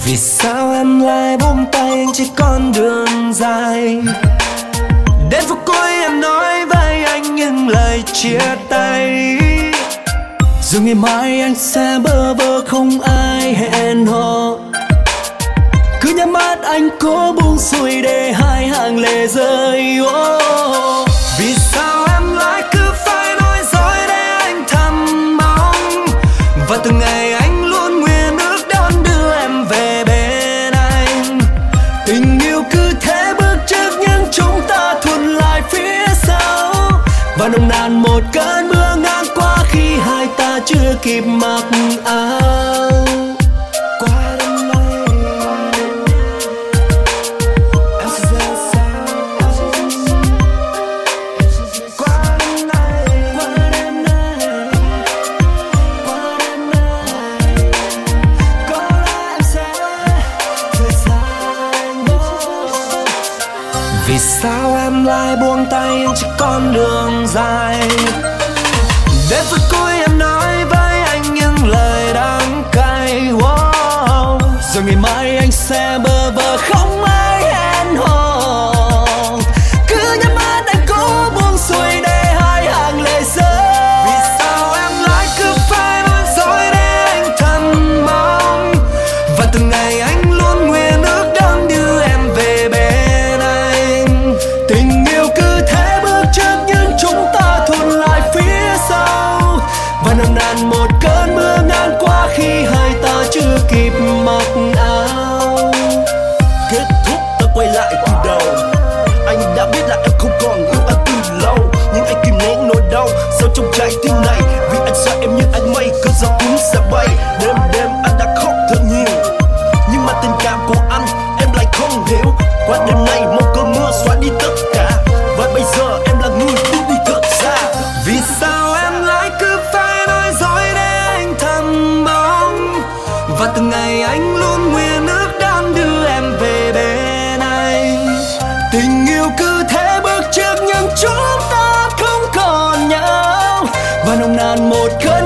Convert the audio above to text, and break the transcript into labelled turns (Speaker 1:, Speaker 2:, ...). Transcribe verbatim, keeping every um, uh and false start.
Speaker 1: Vì sao em lại buông tay anh trên con đường dài? Đến phút cuối em nói với anh những lời chia tay. Rồi ngày mai anh sẽ bơ vơ không ai hẹn hò. Cứ nhắm mắt anh cố buông xuôi để hai hàng lệ rơi. Oh. Vì sao em lại cứ phải nói dối để anh thầm mong? Và từng ngày anh luôn nguyện ước đón đưa em về bên anh. Tình yêu cứ thế bước trước nhưng chúng ta thuận lại phía sau. Và nồng nàn một cơn mưa ngang qua khi hai ta chưa kịp mặc áo. Qua đêm nay em sẽ ra sao? Qua đêm nay, qua đêm nay, qua đêm nay, có lẽ em sẽ rời xa anh. Vì sao em lại buông tay anh trên con đường dài? Đến phút cuối em nói với anh những lời đắng cay. Wow. Rồi ngày mai anh sẽ bơ vơ không ai hẹn hò. Cứ nhắm mắt anh cố buông xuôi để hai hàng lệ rơi. Vì sao em lại cứ phải nói dối để anh thầm mong? Và từng ngày anh luôn nguyện ước đón đưa em về bên anh. Tình yêu cứ thế bước trước nhưng chúng ta thuận lại phía sau. Và nồng nàn một cơn mưa ngang qua khi hai ta chưa kịp mặc áo.
Speaker 2: Kết thúc ta quay lại từ đầu. Anh đã biết là em không còn yêu anh từ lâu, nhưng anh kìm nén nỗi đau sâu trong trái tim này. Vì anh sợ em như ánh mây, cơn gió cũng sẽ bay. Đêm đêm anh đã khóc thật nhiều, nhưng mà tình cảm của anh em lại không hiểu. Qua đêm nay một cơn mưa xóa đi tất cả, và bây giờ em là người bước đi thật xa.
Speaker 1: Vì sao em lại cứ phải nói dối để anh thầm mong? Và từng ngày anh luôn nguyện ước đón đưa em về bên anh. Tình yêu cứ thế bước trước nhưng chúng ta không còn nhau. Và nồng nàn một cơn